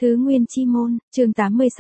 Tứ Nguyên Chi Môn, chương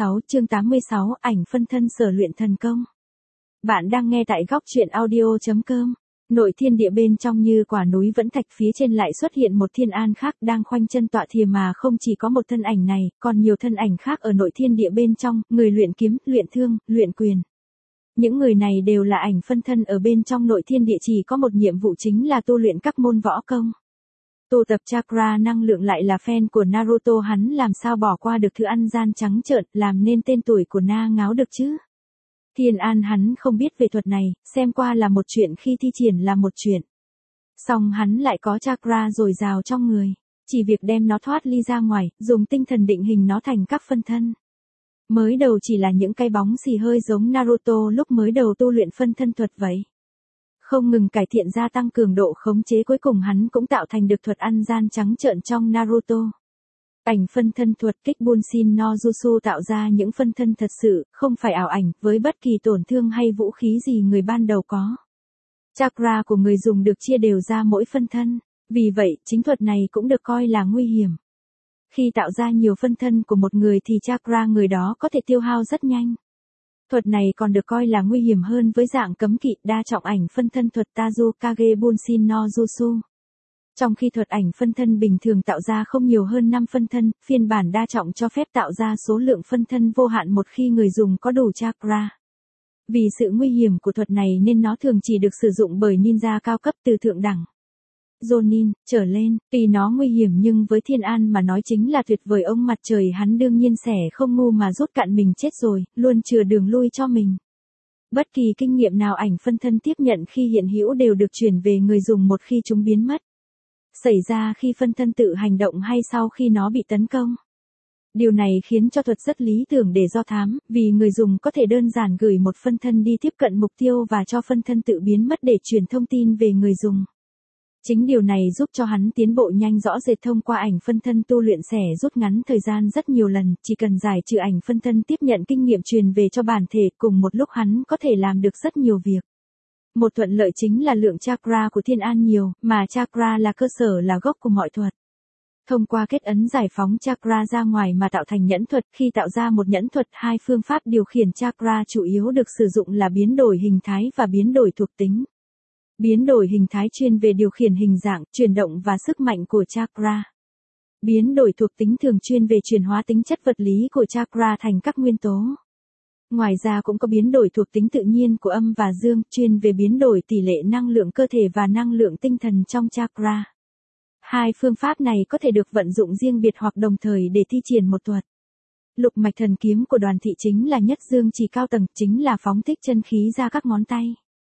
86, ảnh phân thân sở luyện thần công. Bạn đang nghe tại góc truyện audio.com. Nội thiên địa bên trong như quả núi vẫn thạch, phía trên lại xuất hiện một thiên an khác đang khoanh chân tọa thiền, mà không chỉ có một thân ảnh này, còn nhiều thân ảnh khác ở nội thiên địa bên trong, người luyện kiếm, luyện thương, luyện quyền. Những người này đều là ảnh phân thân ở bên trong nội thiên địa, chỉ có một nhiệm vụ chính là tu luyện các môn võ công. Tu tập chakra năng lượng. Lại là fan của Naruto, hắn làm sao bỏ qua được thứ ăn gian trắng trợn làm nên tên tuổi của Na Ngáo được chứ? Thiên An hắn không biết về thuật này, xem qua là một chuyện, khi thi triển là một chuyện. Song hắn lại có chakra dồi dào trong người, chỉ việc đem nó thoát ly ra ngoài, dùng tinh thần định hình nó thành các phân thân. Mới đầu chỉ là những cái bóng xì hơi giống Naruto lúc mới đầu tu luyện phân thân thuật vậy. Không ngừng cải thiện gia tăng cường độ khống chế, cuối cùng hắn cũng tạo thành được thuật ăn gian trắng trợn trong Naruto. Ảnh phân thân thuật kích Bunshin no Jutsu tạo ra những phân thân thật sự, không phải ảo ảnh, với bất kỳ tổn thương hay vũ khí gì người ban đầu có. Chakra của người dùng được chia đều ra mỗi phân thân, vì vậy chính thuật này cũng được coi là nguy hiểm. Khi tạo ra nhiều phân thân của một người thì chakra người đó có thể tiêu hao rất nhanh. Thuật này còn được coi là nguy hiểm hơn với dạng cấm kỵ đa trọng ảnh phân thân thuật Tazukage Bunshin no Jutsu. Trong khi thuật ảnh phân thân bình thường tạo ra không nhiều hơn 5 phân thân, phiên bản đa trọng cho phép tạo ra số lượng phân thân vô hạn một khi người dùng có đủ chakra. Vì sự nguy hiểm của thuật này nên nó thường chỉ được sử dụng bởi ninja cao cấp từ thượng đẳng Jonin trở lên. Vì nó nguy hiểm nhưng với Thiên An mà nói chính là tuyệt vời. Ông mặt trời hắn đương nhiên sẽ không ngu mà rút cạn mình chết rồi, luôn chừa đường lui cho mình. Bất kỳ kinh nghiệm nào ảnh phân thân tiếp nhận khi hiện hữu đều được chuyển về người dùng một khi chúng biến mất. Xảy ra khi phân thân tự hành động hay sau khi nó bị tấn công. Điều này khiến cho thuật rất lý tưởng để do thám, vì người dùng có thể đơn giản gửi một phân thân đi tiếp cận mục tiêu và cho phân thân tự biến mất để truyền thông tin về người dùng. Chính điều này giúp cho hắn tiến bộ nhanh rõ rệt. Thông qua ảnh phân thân tu luyện sẽ rút ngắn thời gian rất nhiều lần, chỉ cần giải trừ ảnh phân thân tiếp nhận kinh nghiệm truyền về cho bản thể, cùng một lúc hắn có thể làm được rất nhiều việc. Một thuận lợi chính là lượng chakra của Thiên An nhiều, mà chakra là cơ sở, là gốc của mọi thuật. Thông qua kết ấn giải phóng chakra ra ngoài mà tạo thành nhẫn thuật. Khi tạo ra một nhẫn thuật, hai phương pháp điều khiển chakra chủ yếu được sử dụng là biến đổi hình thái và biến đổi thuộc tính. Biến đổi hình thái chuyên về điều khiển hình dạng, chuyển động và sức mạnh của chakra. Biến đổi thuộc tính thường chuyên về chuyển hóa tính chất vật lý của chakra thành các nguyên tố. Ngoài ra cũng có biến đổi thuộc tính tự nhiên của âm và dương, chuyên về biến đổi tỷ lệ năng lượng cơ thể và năng lượng tinh thần trong chakra. Hai phương pháp này có thể được vận dụng riêng biệt hoặc đồng thời để thi triển một thuật. Lục mạch thần kiếm của Đoàn Thị chính là nhất dương chỉ cao tầng, chính là phóng thích chân khí ra các ngón tay.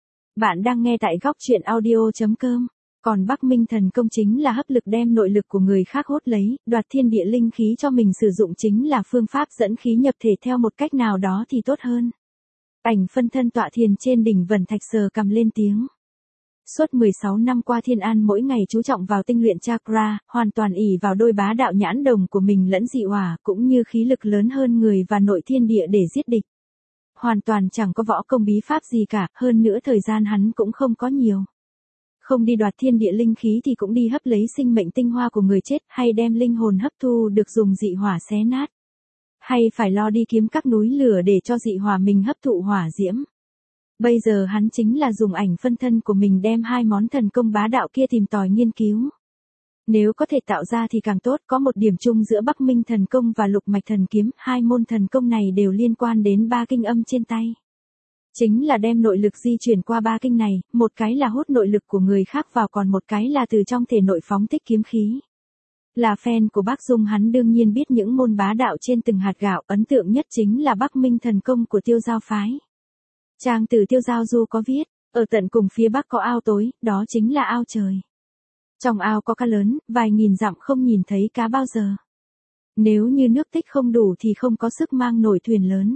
Bạn đang nghe tại góc truyện audio.com. Còn Bắc Minh thần công chính là hấp lực đem nội lực của người khác hút lấy, đoạt thiên địa linh khí cho mình sử dụng, chính là phương pháp dẫn khí nhập thể theo một cách nào đó thì tốt hơn. Ảnh phân thân tọa thiền trên đỉnh Vân Thạch sờ cằm lên tiếng. Suốt 16 năm qua Thiên An mỗi ngày chú trọng vào tinh luyện chakra, hoàn toàn ỷ vào đôi bá đạo nhãn đồng của mình lẫn dị hỏa, cũng như khí lực lớn hơn người và nội thiên địa để giết địch. Hoàn toàn chẳng có võ công bí pháp gì cả, hơn nữa thời gian hắn cũng không có nhiều. Không đi đoạt thiên địa linh khí thì cũng đi hấp lấy sinh mệnh tinh hoa của người chết, hay đem linh hồn hấp thu được dùng dị hỏa xé nát. Hay phải lo đi kiếm các núi lửa để cho dị hỏa mình hấp thụ hỏa diễm. Bây giờ hắn chính là dùng ảnh phân thân của mình đem hai món thần công bá đạo kia tìm tòi nghiên cứu. Nếu có thể tạo ra thì càng tốt. Có một điểm chung giữa Bắc Minh thần công và Lục mạch thần kiếm, hai môn thần công này đều liên quan đến ba kinh âm trên tay. Chính là đem nội lực di chuyển qua ba kinh này, một cái là hút nội lực của người khác vào, còn một cái là từ trong thể nội phóng thích kiếm khí. Là fan của Bắc Dung, hắn đương nhiên biết những môn bá đạo trên từng hạt gạo, ấn tượng nhất chính là Bắc Minh thần công của Tiêu Giao phái. Trang từ Tiêu Giao Du có viết, ở tận cùng phía bắc có ao tối, đó chính là ao trời. Trong ao có cá lớn, vài nghìn dặm không nhìn thấy cá bao giờ. Nếu như nước tích không đủ thì không có sức mang nổi thuyền lớn.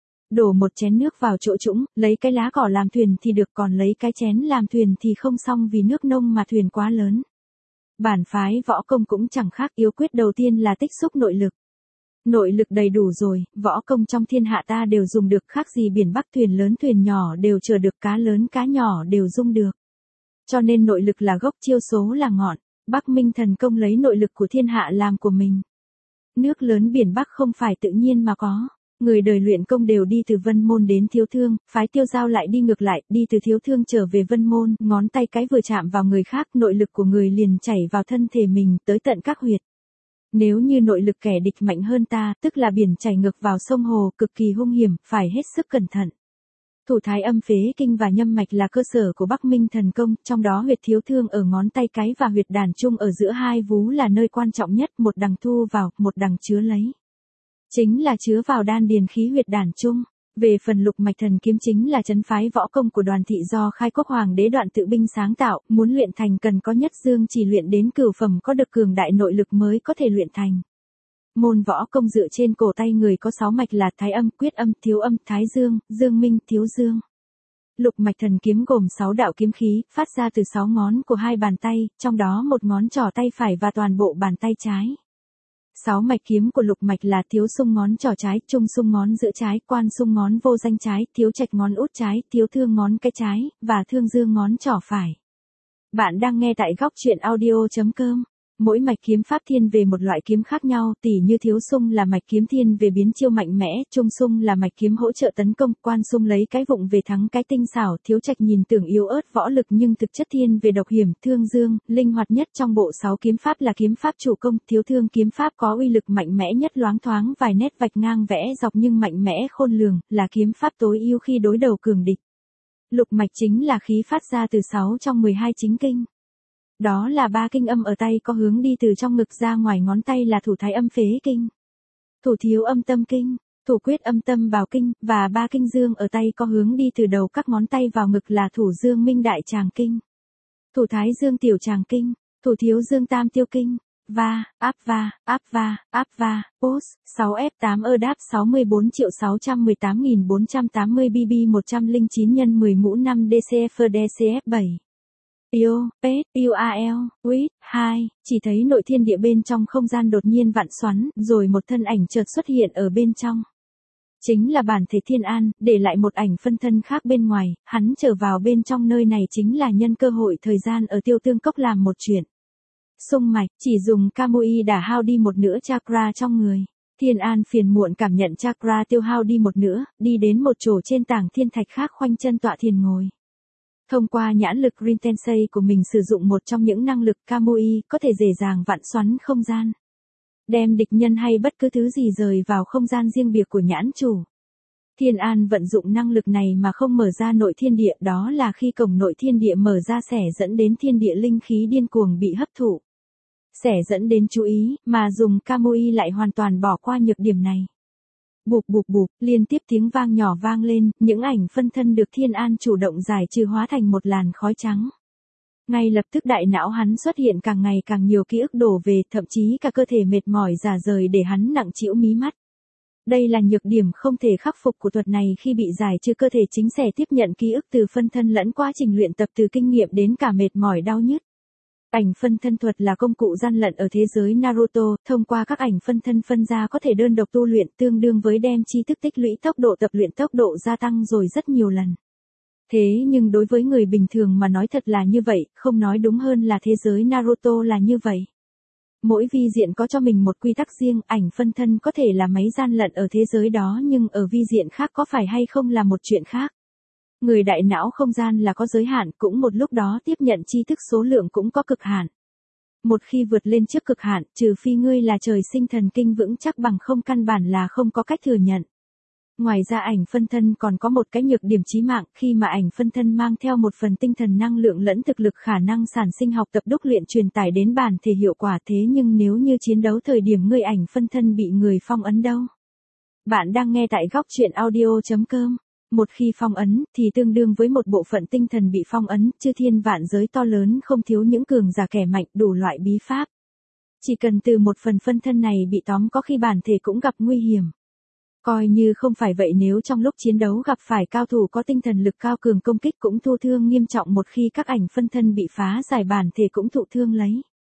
Đổ một chén nước vào chỗ trũng, lấy cái lá cỏ làm thuyền thì được, còn lấy cái chén làm thuyền thì không xong, vì nước nông mà thuyền quá lớn. Bản phái võ công cũng chẳng khác, yếu quyết đầu tiên là tích xúc nội lực. Nội lực đầy đủ rồi, võ công trong thiên hạ ta đều dùng được, khác gì biển Bắc, thuyền lớn thuyền nhỏ đều chở được, cá lớn cá nhỏ đều dung được. Cho nên nội lực là gốc, chiêu số là ngọn. Bắc Minh thần công lấy nội lực của thiên hạ làm của mình. Nước lớn biển Bắc không phải tự nhiên mà có. Người đời luyện công đều đi từ Vân Môn đến Thiếu Thương, phái Tiêu Giao lại đi ngược lại, đi từ Thiếu Thương trở về Vân Môn, ngón tay cái vừa chạm vào người khác, nội lực của người liền chảy vào thân thể mình, tới tận các huyệt. Nếu như nội lực kẻ địch mạnh hơn ta, tức là biển chảy ngược vào sông hồ, cực kỳ hung hiểm, phải hết sức cẩn thận. Thủ thái âm phế kinh và nhâm mạch là cơ sở của Bắc Minh thần công, trong đó huyệt Thiếu Thương ở ngón tay cái và huyệt đàn trung ở giữa hai vú là nơi quan trọng nhất, một đằng thu vào, một đằng chứa lấy. Chính là chứa vào đan điền khí huyệt đàn trung. Về phần lục mạch thần kiếm chính là trấn phái võ công của Đoàn thị do Khai Quốc Hoàng đế Đoạn Tự Binh sáng tạo, muốn luyện thành cần có nhất dương chỉ luyện đến cửu phẩm có được cường đại nội lực mới có thể luyện thành. Môn võ công dựa trên cổ tay người có 6 mạch là thái âm, quyết âm, thiếu âm, thái dương, dương minh, thiếu dương. Lục mạch thần kiếm gồm 6 đạo kiếm khí, phát ra từ 6 ngón của hai bàn tay, trong đó một ngón trỏ tay phải và toàn bộ bàn tay trái. 6 mạch kiếm của lục mạch là thiếu xung ngón trỏ trái, trung xung ngón giữa trái, quan xung ngón vô danh trái, thiếu trạch ngón út trái, thiếu thương ngón cái trái, và thương dương ngón trỏ phải. Bạn đang nghe tại góc truyện audio.com. Mỗi mạch kiếm pháp thiên về một loại kiếm khác nhau, tỉ như thiếu xung là mạch kiếm thiên về biến chiêu mạnh mẽ, trung xung là mạch kiếm hỗ trợ tấn công, quan xung lấy cái vụng về thắng cái tinh xảo, thiếu trạch nhìn tưởng yếu ớt võ lực nhưng thực chất thiên về độc hiểm, thương dương, linh hoạt nhất trong bộ 6 kiếm pháp là kiếm pháp chủ công, thiếu thương kiếm pháp có uy lực mạnh mẽ nhất loáng thoáng vài nét vạch ngang vẽ dọc nhưng mạnh mẽ khôn lường, là kiếm pháp tối ưu khi đối đầu cường địch. Lục mạch chính là khí phát ra từ 6 trong 12 chính kinh. Đó là 3 kinh âm ở tay có hướng đi từ trong ngực ra ngoài ngón tay là thủ thái âm phế kinh, thủ thiếu âm tâm kinh, thủ quyết âm tâm vào kinh, và 3 kinh dương ở tay có hướng đi từ đầu các ngón tay vào ngực là thủ dương minh đại tràng kinh, thủ thái dương tiểu tràng kinh, thủ thiếu dương tam tiêu kinh, áp va, post, 6F8 đáp 64.618.480 BB 109 x 10 mũ 5 DCF DCF 7. UAL, WIT, 2, chỉ thấy nội thiên địa bên trong không gian đột nhiên vặn xoắn, rồi một thân ảnh chợt xuất hiện ở bên trong. Chính là bản thể Thiên An, để lại một ảnh phân thân khác bên ngoài, hắn trở vào bên trong nơi này chính là nhân cơ hội thời gian ở Tiêu Tương Cốc làm một chuyện. Xung mạch, chỉ dùng Kamui đã hao đi một nửa chakra trong người. Thiên An phiền muộn cảm nhận chakra tiêu hao đi một nửa, đi đến một chỗ trên tảng thiên thạch khác khoanh chân tọa thiền ngồi. Thông qua nhãn lực Rintensei của mình sử dụng một trong những năng lực Kamui, có thể dễ dàng vặn xoắn không gian. Đem địch nhân hay bất cứ thứ gì rời vào không gian riêng biệt của nhãn chủ. Thiên An vận dụng năng lực này mà không mở ra nội thiên địa, đó là khi cổng nội thiên địa mở ra sẽ dẫn đến thiên địa linh khí điên cuồng bị hấp thụ. Sẽ dẫn đến chú ý, mà dùng Kamui lại hoàn toàn bỏ qua nhược điểm này. Bụp, liên tiếp tiếng vang nhỏ vang lên, những ảnh phân thân được Thiên An chủ động giải trừ hóa thành một làn khói trắng. Ngay lập tức đại não hắn xuất hiện càng ngày càng nhiều ký ức đổ về, thậm chí cả cơ thể mệt mỏi rã rời để hắn nặng trĩu mí mắt. Đây là nhược điểm không thể khắc phục của thuật này, khi bị giải trừ cơ thể chính sẽ tiếp nhận ký ức từ phân thân lẫn quá trình luyện tập từ kinh nghiệm đến cả mệt mỏi đau nhức. Ảnh phân thân thuật là công cụ gian lận ở thế giới Naruto, thông qua các ảnh phân thân phân ra có thể đơn độc tu luyện, tương đương với đem tri thức tích lũy tốc độ tập luyện tốc độ gia tăng rồi rất nhiều lần. Thế nhưng đối với người bình thường mà nói thật là như vậy, không nói đúng hơn là thế giới Naruto là như vậy. Mỗi vi diện có cho mình một quy tắc riêng, ảnh phân thân có thể là máy gian lận ở thế giới đó nhưng ở vi diện khác có phải hay không là một chuyện khác. Người đại não không gian là có giới hạn, cũng một lúc đó tiếp nhận tri thức số lượng cũng có cực hạn. Một khi vượt lên trước cực hạn, trừ phi ngươi là trời sinh thần kinh vững chắc bằng không căn bản là không có cách thừa nhận. Ngoài ra ảnh phân thân còn có một cái nhược điểm chí mạng, khi mà ảnh phân thân mang theo một phần tinh thần năng lượng lẫn thực lực khả năng sản sinh học tập đúc luyện truyền tải đến bản thể hiệu quả, thế nhưng nếu như chiến đấu thời điểm người ảnh phân thân bị người phong ấn đâu. Bạn đang nghe tại góc truyện audio.com. Một khi phong ấn, thì tương đương với một bộ phận tinh thần bị phong ấn, chư thiên vạn giới to lớn không thiếu những cường giả kẻ mạnh, đủ loại bí pháp. Chỉ cần từ một phần phân thân này bị tóm có khi bản thể cũng gặp nguy hiểm. Coi như không phải vậy, nếu trong lúc chiến đấu gặp phải cao thủ có tinh thần lực cao cường công kích cũng thụ thương nghiêm trọng, một khi các ảnh phân thân bị phá giải bản thể cũng thụ thương lấy.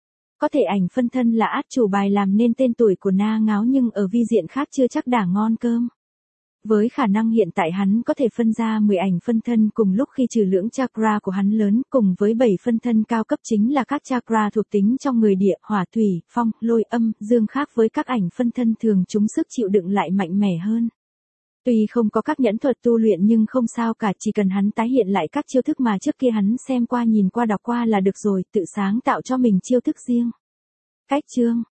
Có thể ảnh phân thân là át chủ bài làm nên tên tuổi của Na Ngáo nhưng ở vi diện khác chưa chắc đã ngon cơm. Với khả năng hiện tại hắn có thể phân ra 10 ảnh phân thân cùng lúc khi trừ lưỡng chakra của hắn lớn, cùng với 7 phân thân cao cấp chính là các chakra thuộc tính trong người địa, hỏa thủy, phong, lôi, âm, dương khác với các ảnh phân thân thường chúng sức chịu đựng lại mạnh mẽ hơn. Tuy không có các nhẫn thuật tu luyện nhưng không sao cả, chỉ cần hắn tái hiện lại các chiêu thức mà trước kia hắn xem qua nhìn qua đọc qua là được rồi, tự sáng tạo cho mình chiêu thức riêng. Cách chương